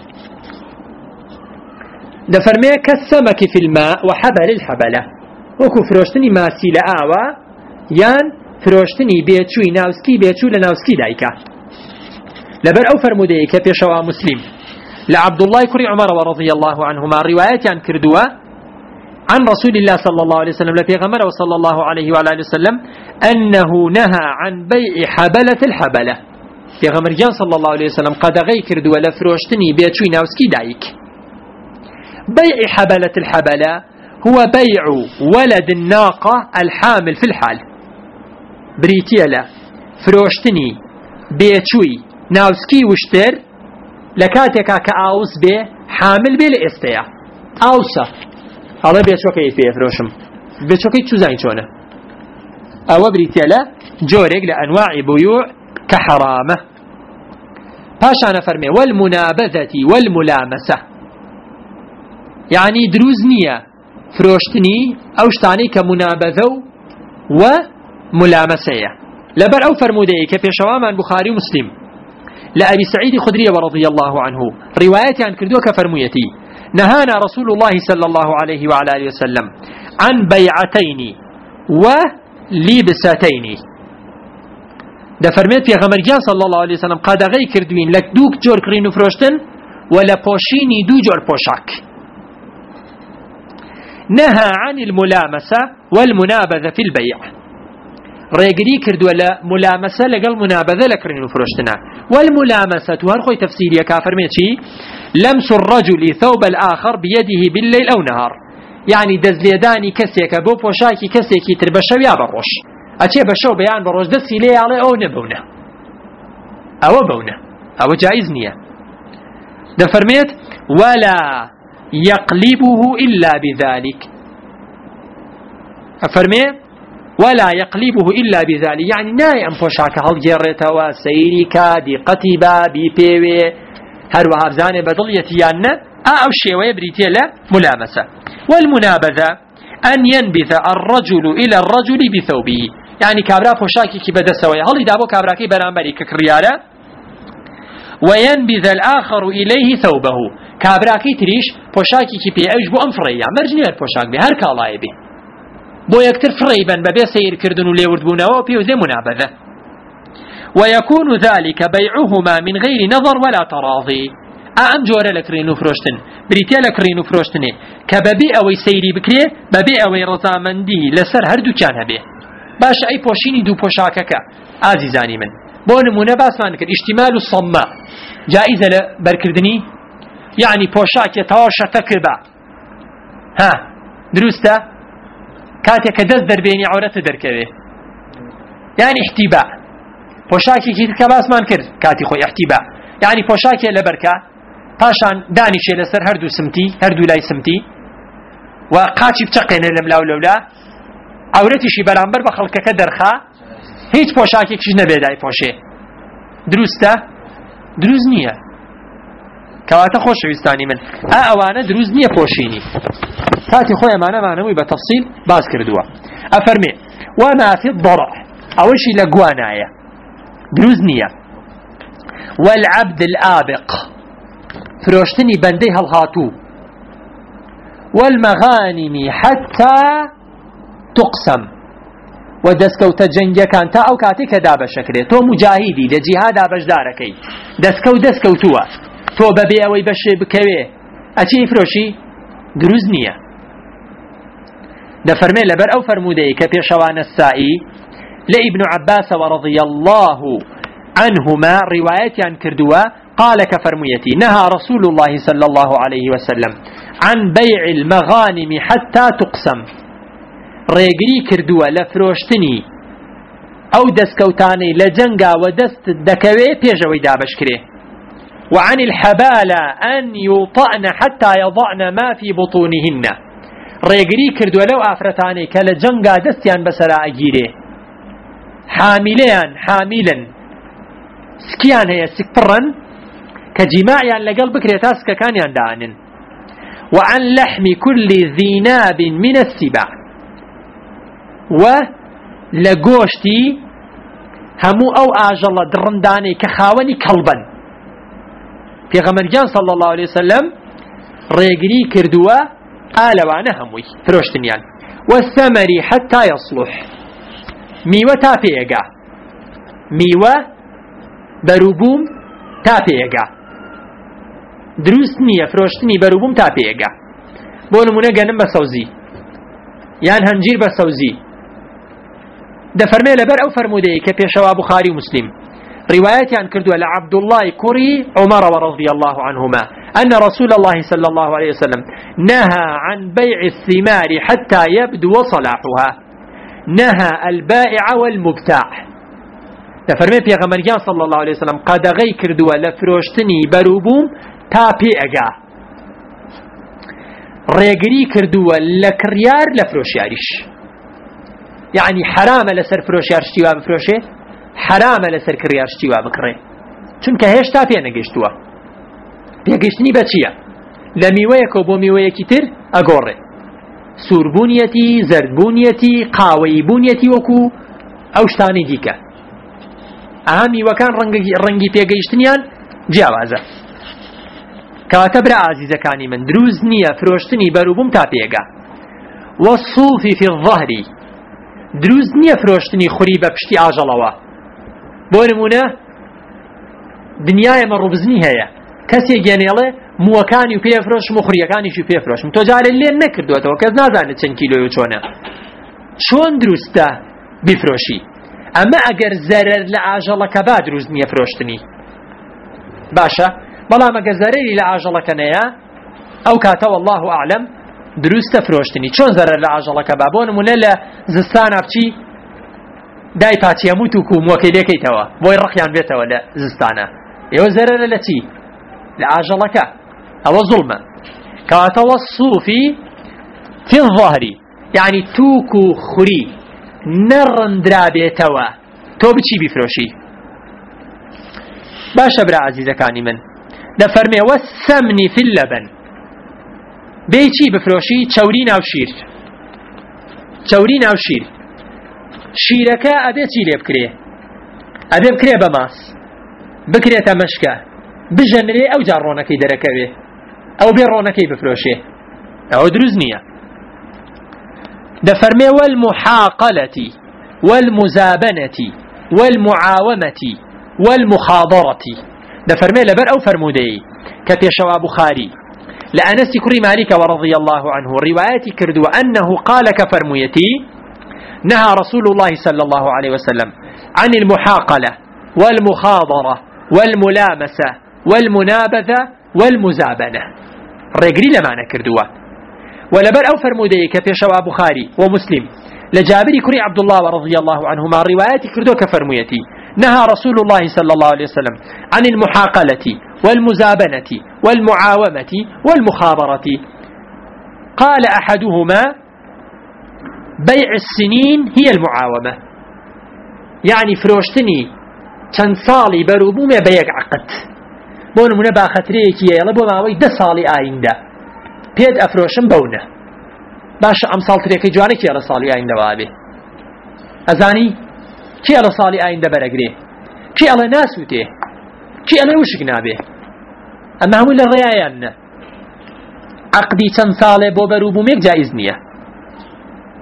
نفرمي كالسمك في الماء وحبل الحبلة وكو فروشتني ماسي لآوا يان فروشتني بيتشوي ناوسكي بيتشو لناوسكي دايكا لبر أو فرموديك بيشوا مسلم لعبد الله كري عمر رضي الله عنهما روايات عن كردوة عن رسول الله صلى الله عليه وسلم لفي غمر وصلى الله عليه وعلى آله وسلم أنه نهى عن بيع حبلة الحبلة في غمر جان صلى الله عليه وسلم قد غي كردوة لفروشتني بيتشوي ناوسكي دايك. بيع حبلة الحبلة هو بيع ولد الناقة الحامل في الحال بريتيلا فروشتني بيتشوي ناوسكي وشتر لكاتك كأوس به حامل به لإستيا أوسا الله بيتشوكي فيه فروشم بيتشوكي تشوزين شونه أو بريتيلا جوريق لأنواع بيوع كحرامة. باشا نفرمي والمنابذة والملامسة يعني دروزنية فروشتني أوشتاني كمنابذة وملامسية لبر أو فرمودي كبيشواما بخاري مسلم لأبي سعيد خدري رضي الله عنه روايتي عن كردوك فرميتي نهانا رسول الله صلى الله عليه وعلى آله وسلم عن بيعتين ولبستين ده فرميت في غمرجان صلى الله عليه وسلم قاد غي كردوين لك دوك جور كرينو فروشتن ولا بوشيني دو جور بوشاك. نهى عن الملامسة والمنابذة في البيع ريقري كرد ولا ملامسة لقل منابذة لكرين فروشتنا. والملامسة هرخوي تفسيرية كافر ميتشي لمس الرجل ثوب الآخر بيده بالليل أو نهار يعني دزليداني كسيك بو بوشاكي كسيكي تربشو يا بروش أتشي بشو بيان بروش دسي لي علي أو نبونا أو بونا أو جائزنية ده فرميت ولا يقلبه إلا بذلك أفرمي ولا يقلبه إلا بذلك يعني ناي أم بوشاك هل جرتوا سيريكا دي قتبا بي بيوي هروها بزاني بدليتيان أو شيوي بريتيلا ملامسة. والمنابذة أن ينبذ الرجل إلى الرجل بثوبه يعني كابرا بوشاكي كي بدا سوي هل يدابو كابراكي برامبري ككريارة وينبذ الآخر إليه ثوبه كابراكي تريش بوشاكي كي بي أوج بو أمفريا مرجني البوشاك بي هر كالاي بي بو يكتر فريبا ببي سير كردن وليورد بوناو بيوزي منابذة. ويكون ذلك بيعهما من غير نظر ولا تراضي أم جورا لكرينو فروشتن بريتيا لكرينو فروشتن كببي أوي سيري بكري ببي أوي رزامندي لسر هردو كان هبي باش أي بوشيني دو بوشاكك عزيزاني من بو نمونه باس ما نكر اشتمال الصماء جائزة لبركردني يعني بوشاك يتواشى تكبا ها دروستا كاتك دز دربيني عورت دركبه يعني احتباء بوشاكي كي تكباس ما نكر كاتي خوي احتباء يعني بوشاكي لبركة پاشان دانیشه لسر هردو سمتی هردو لای سمتی و قاچی بچقینه لملاو لولا عورتیشی برانبر بخلقه که درخوا هیچ پوشاکی کش نبیدای پوشه دروسته دروز نیه کواته خوش ویستانی من اوانه دروز نیه پوشینی تاتی خوی امانه معنوی بتفصیل باز کردوه افرمی وما في الضرع اوشی لگوانایه دروز نیه والعبد الآبق فروشتني بنديها الهاتو والمغانم حتى تقسم ودسكوت جنجا كان تا أو كاتك دابا شكري تو مجاهدي لجهاد بجداركي دسكوتوا تو ببي أوي بشي بكوي أتي فروشي دروزنية دفرمي لبر أو فرمودي كبيشوان السائي لابن عباس ورضي الله عنهما رواية عن كردوا قال كفرميتي نهى رسول الله صلى الله عليه وسلم عن بيع المغانم حتى تقسم ريقري كردوا لفروشتني أو دسكوتاني لجنقا ودست دكوي بيجوي دابشكري وعن الحبالة أن يطأن حتى يضعن ما في بطونهن ريقري كردوا لو أفرتاني كالجنقا دستيان بسرا أجيري حاملا سكيان هي سكرا كجماعيان لقل بكريتاس ككانيان دانن وعن لحم كل ذي ناب من السباع ولقوشتي همو أو آجل درنداني كخاوني كلبا في غمرجان صلى الله عليه وسلم ريقري كردوا آلوانا هموي فروشتنيان والثمر حتى يصلح ميوة تافيقا ميوة بروبوم تافيقا دروستنية فروشتني بروبوم تافيقا بونو منقا نمبا سوزي يان هنجير بسوزي دفرمي لبر أو فرمودي كبيشوا بخاري ومسلم رواياتي عن كردوا لعبد الله كري عمر ورضي الله عنهما أن رسول الله صلى الله عليه وسلم نهى عن بيع الثمار حتى يبدو صلاحها نهى البائع والمبتاع دفرمي في غمريان صلى الله عليه وسلم قد غي كردوا لفروشتني بروبوم تابي أقا ريقري كردوا لكريار لفروشياريش يعني حرام لسر فروشيار شتيوا بفروشه حرام لسر كريار شتيوا بكري چونك هشتا پێ نەگەیشتووە پێگەیشتنی بەچییە لە میوەیەکەوە بۆ میوەیەکی تر ئەگۆڕێ سووربوونیەتی زەردبوونیەتی قاوەیبوونیەتی وەکو ئەو شتانی دیکە ئەها میوەکان ڕەنگی پێگەیشتنیان جیاوازە کەواتە برا ئازیزەکانی من دروست نییە فرۆشتنی بەروبووم تا پێگا وەسوڵفی فی الظەهری دروست نییە فرۆشتنی خوری بە پشتی ئاژەڵەوە بۆ نمونە دنیای مەڕووبزنی هەیە کەسێک گەنێڵێ مووەکانی و پێفرۆشم و خوریەکانیشی پێفرۆشم تۆ جارێ لێن نەکردوێتەوە کەس نازانێت چەند کیلۆی و چۆنە چۆن دروستە بیفرۆشی ئەمە ئەگەر زەرەر لە ئاژەڵەکە با دروست نییە فرۆشتنی باشە بەڵام ئەگەر زەرەری لە ئاژەڵەکە نەیە ئەو کاتە والله ئەعلەم دروستە فرۆشتنی چۆن زەرەر لە ئاژەڵەکە با بۆ نمونە لە زستانە بچی دای پاچیەموت و کوموەکەی لێکەیتەوە بۆی ڕقیان بێتەوە لە زستانە ئێوە زەرەرە لە چی لە ئاژەڵەکە ئەوە زوڵمە کەواتە وەسوفی فی الظەهری یعنی تووک و خوری نەڕەندرا بێتەوە تۆ بچی بیفرۆشی باشە برا عەزیزەکانی من دەفەرمێ وەسەمنی فی اللەبەن بێی چی بفرۆشی چەوری ناو شیر چەوری ناو شیر شیرەکە ئەبێ چی لێ بکرێ ئەبێ بکرێ بە ماس بکرێتە مەشکە بژەنرێ ئەو جار ڕۆنەکەی دەرەکەوێ ئەو بێ ڕۆنەکەی بفرۆشێ ئەوە دروست نییە دەفەرمێ والمحاقلەتی والمزابنەتی والمعاومەتی والمخاضرەتی دەفەرمێ لەبەر ئەو فەرمودەی کە پێشەوا بوخاری لأنس كري مالك ورضي الله عنه رواياتي كردوا أنه قال كفرميتي نهى رسول الله صلى الله عليه وسلم عن المحاقلة والمخاضرة والملامسة والمنابذة والمزابنة رجلي لما نكردوا ولبر أو فرمودي كفيشوا بخاري ومسلم لجابر كري عبد الله ورضي الله عنهما رواياتي كردوا كفرميتي نهى رسول الله صلى الله عليه وسلم عن المحاقلة والمزابنة والمعاومة والمخابرة قال أحدهما بيع السنين هي المعاومة يعني فروشتني چەند ساڵی بەروبوومێ بە یەک عەقد بۆ نمونە باخەترەیەکی هەیە بۆ ماوەی 10 ساڵی ئایندا پێت ئەفرۆشم بەونە باشە ئەم ساڵترێکی جوانە کێ لە ساڵی ئایندەوە بێ ئەزانی کێ لە ساڵی ئایندە بەرەگرێ کێ ئەڵێ ناسووتێ کێ ئەڵێ وشک نابێ ئەمە هەمووی لە ڕێیانە عەقدی چەند ساڵێ بۆ بەروبوومێک جایز نییە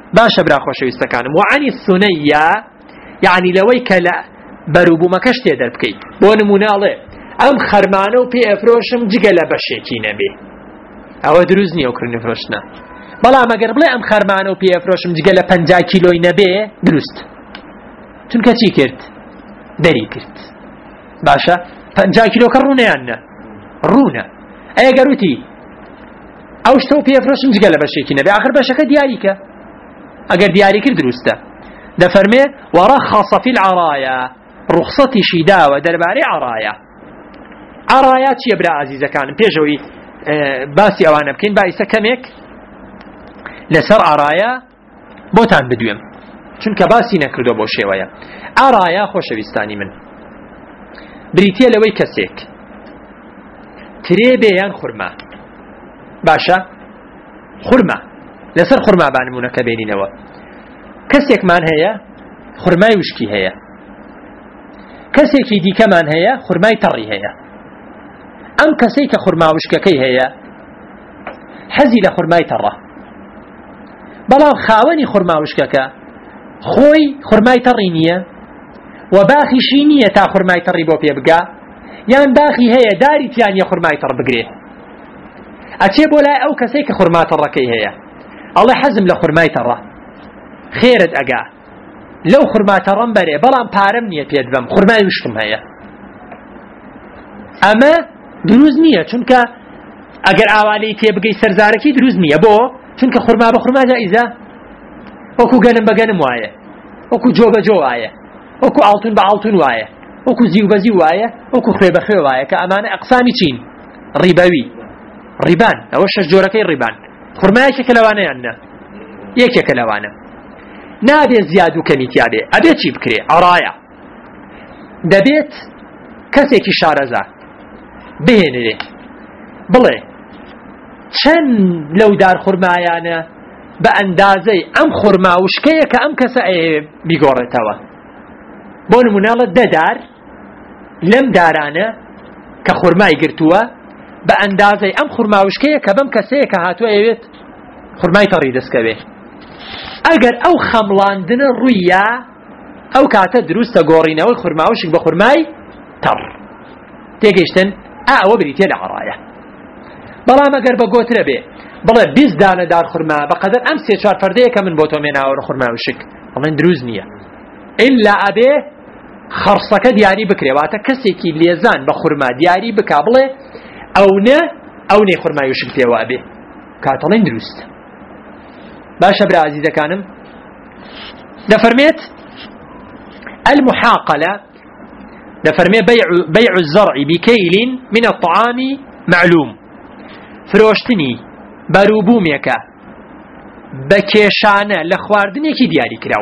باشە برا خۆشەویستەکانم وعنی الثنية يعني لەوەی کە لە بەرووبوومەکەش تێدەر بکەیت بۆ نموناڵێ ئەم خەرمانە و پێ ئەفرۆشم جگە لە بەشێکی نەبێ ئەوە دروست نییە و کردنی فرۆشتنە بەڵام ئەگەر بڵێ ئەم خەرمانە و پێ ئەفرۆشم جگە لە 50 کیلۆی نەبێ دروست چونکە چی کرد دەری کرد باشە 50 کیلۆکە ڕوونەیانە ڕوونە ئەگەر وتی ئەو شتە و پێ ئەفرۆشم جگە لە بەشێکی نەبێ آخر بەشەکە دیاریکە ئەگەر دیاری کرد دروستە دەفەرمێ وەرەخەصە فی العەڕایە ڕوخسەتیشی داوە دەربارەی عەڕایە عەڕایە چییە برا عەزیزەکانم پێشەوەی باسی ئەوانە بکەین با ئیسە کەمێک لەسەر عەڕایە بۆتان بدوێم چونکە باسی نەکردو بۆ شێوەیە عەڕایە خۆشەویستانی من بریتیە لەوەی کەسێک ترێ بێ یان خورما باشە خورما لەسەر خورما بانمونەکە بێنینەوە کەسێکمان هەیە خورمای وشکی هەیە کەسێکی دیکەمان هەیە خورمای تەڕی هەیە ئەم کەسەی کە خورما وشکەکەی هەیە حەزی لە خورمای تەڕە بەڵام خاوەنی خورما وشکەکە خۆی خورمای تەڕی نییە و باخیشی نییە تا خورمای تەڕی بۆ پێ بگا یان باخی هەیە داری تیانە خورمای تەڕ بگرێ ئەچێ بۆ لای ئەو کەسەی کە خورما تەڕەکەی هەیە ئەڵێ حەزم لە خورمای تەڕە خێرت ئەگا لەو خورما تەڕەم بەرێ بەڵام پارەم نییە پێت بەم خورمای وشکم هەیە ئەمە دروست نییە چونکە ئەگەر ئاوانەی تێ بگەی سەرزارەکی دروست نییە بۆ چونکە خورما بە خورما جائیزە وەکو گەنم بە گەنم وایە وەکو جۆ بە جۆ وایە وەکو ئاڵتون بە ئاڵتون وایە وەکو زیو بە زیو وایە وەکو خوێ بە خوێ وایە کە ئەمانە ئەقسامی چین ڕیبەوی ڕیبان ئەوە شەش جۆرەکەی ڕیبان خورمایەکێکە لەوانەیان نە یەکێکە لەوانە نابێت زیاد و کەمیتیا بێ ئەبێت چی بکرێ عەڕایە دەبێت کەسێکی شارەزا بهێنرێ بڵێ چەند لەو دار خورمایانە بە ئەندازەی ئەم خورما وشکەیە کە ئەم کەسە بیگۆڕێتەوە بۆ نموناڵە 10 دار لەم دارانە کە خورمای گرتووە بە ئەندازەی ئەم خورما وشکەیە کە بەم کەسەیە کە هاتووە ئەوێت خورمای تەڕی دەستکەوێ ئەگەر ئەو خەمڵاندنە ڕوویە ئەو کاتە دروستە گۆڕینەوەی خورما وشک بە خورمای تەڕ تێگەیشتن ئەوە بریتە لە عەڕایە بەڵام ئەگەر بە گۆترە بێ بڵێ 20 دانە دار خورما بەقەدەر ئەم 3-4 فەردەیە کە من بۆ تۆ مێناوە خورما وشک بەڵێن دروست نییە ئللا ئەبێ خەرسەکە دیاری بکرێواتە کەسێکی لێزان بە خورما دیاری بکا بڵێ ئەو نەی خورمای وشک پێوە بێ کاتەڵێن دروستە باشە برا عەزیزەکانم دەفەرمێت المحاقلة دەفەرمێ بيع الزرع بكيل من الطعام معلوم فرۆشتنی بەرووبوومێکە بە کێشانە لە خواردنێکی دیاری کراو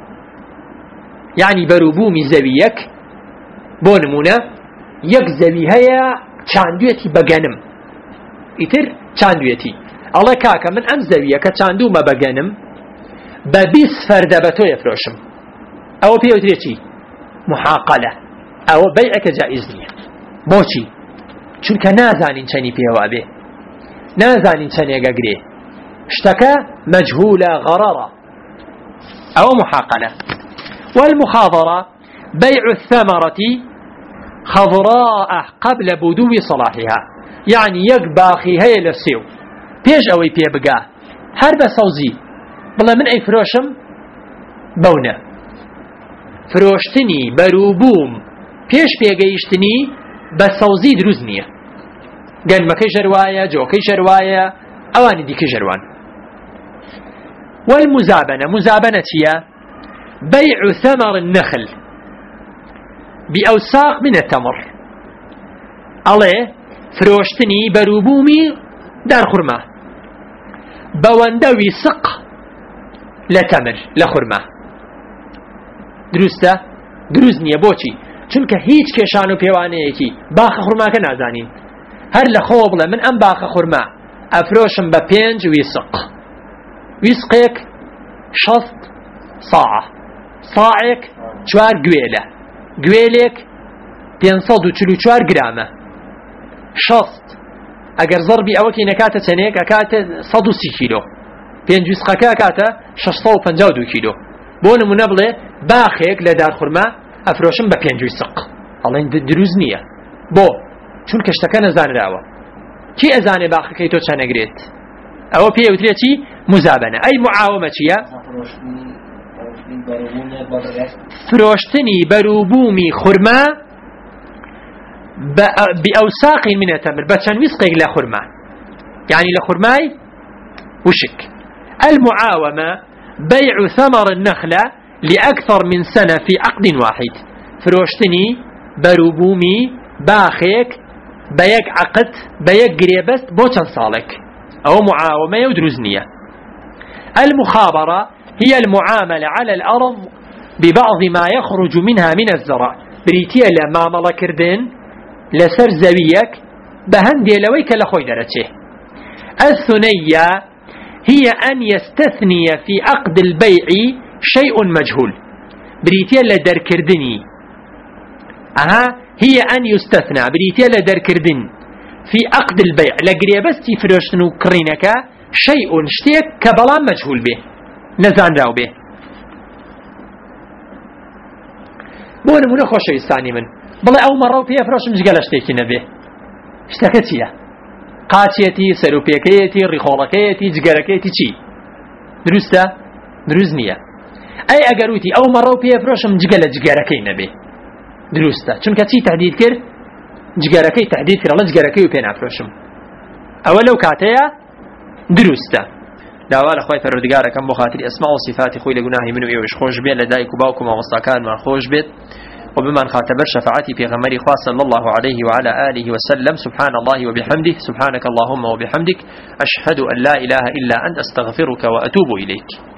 یعنی بەرووبوومی زەویەک بۆ نمونە یەک زەوی هەیە چاندوێتی بەگەنم ئیتر چاندوێتی ئەڵێ کاکە من ئەم زەویەکە چاندوومە بەگەنم بە 20 فەردە بە تۆ یەفرۆشم ئەوە پێوترێ چی محاقلە ئەوە بەیعەکە جائیز نییە بۆچی چونکە نازانین چەنی پێوە بێ نازانین چەنێگە گرێ شتەکە مەجهولە غەرەڕە ئەوە محاقلە والمخاضرة بيع الثمرة خضراء قبل بدو صلاحها يعني يقباخي هي للسيو بيج اوي بيه بقى هرب صوزي بلا من اي فروشم بونا فروشتني بروبوم بيش بيقيشتني بصوزي دروزنية قال مكي جروايا جوكي جروايا اواني ديكي جروان والمزابنة مزابنة هي بيع ثمر النخل بأوساق من التمر عليه فروشتني بروبومي دار خرمة بواندوي سق لتمر لخرمة دروسته دروز نییە بۆچی چونکە هیچ کێشان و پێوانەیەکی باخە خورماکە نازانین هەر لە خۆ بڵێ من ئەم باخە خورما ئەفرۆشم بە 5 ویسق ویسقێک 6 ساعە ساعێک 4 گوێلە گوێلێک 544 گرامە 6 ئەگەر زەربی ئەوەکی نەکاتە چەندێک ئەکاتە 130 کیلۆ 5 وسقەکە کاتە 652 کیلۆ بۆ نمونە بڵێ باخێک لە دارخورما ئەفرۆشم بە 5 وسق ئەڵێن دروست نییە بۆ چونکە شتەکە نەزانراوە کی ئەزانێ باخەکەی تۆ چەنەگرێت ئەوە پێوترێ چی مزابنە ئەی معاومە چییە فرۆشتنی بەروبوومی خورما بأوساق من التمر بچەند وسقێک لە خورما يعني لخرماي وشك المعاومة بيع ثمر النخلة لأكثر من سنة في عقد واحد فروشتني بروبومي باخيك بيك عقد بيك قريبست بوشن صالك أو معاومة يدرزنية المخابرة هي المعاملة على الأرض ببعض ما يخرج منها من الزرع بريتيا لما ملكردين لسر زويك بهندي لويك لخوي درته الثنية هي أن يستثني في عقد البيع شيء مجهول بريتيا لدر كردني هي أن يستثنى بريتيا لدر كردن في عقد البيع لقريبستي فروشتنو كرينك شيء شتيك كبلا مجهول به نزان راو به بونا من خوش يستعني من بلا أو مرة فيها فروش مجقل اشتيكي نبه اشتكتيا قاچێتی سەرۆپێکەیەتی ڕیخۆڵەکەیەتی جگەرەکەیەتی چی دروستە دروست نییە ئەی ئەگەر وتی ئەو مەڕە و پێفرۆشم جگە لە جگەرەکەی نەبێ دروستە چونکە چی تهدید کرد جگەرەکەی تهدید کرد لە جگەرەکەی و پێ نافرۆشم ئەوە لەو کاتەیە دروستە داوا لە خۆی پەروەردگارەکەم بۆ خاتری ئەسما و صفاتی خۆی لە گوناهی من و ئێوەش خۆش بێت لە دایک و باوک و مامۆستاکانمان خۆش بێت وبمن خاتبر شفاعتي في غمري خاص صلى الله عليه وعلى آله وسلم سبحان الله وبحمده سبحانك اللهم وبحمدك أشهد أن لا إله إلا أنت أستغفرك وأتوب إليك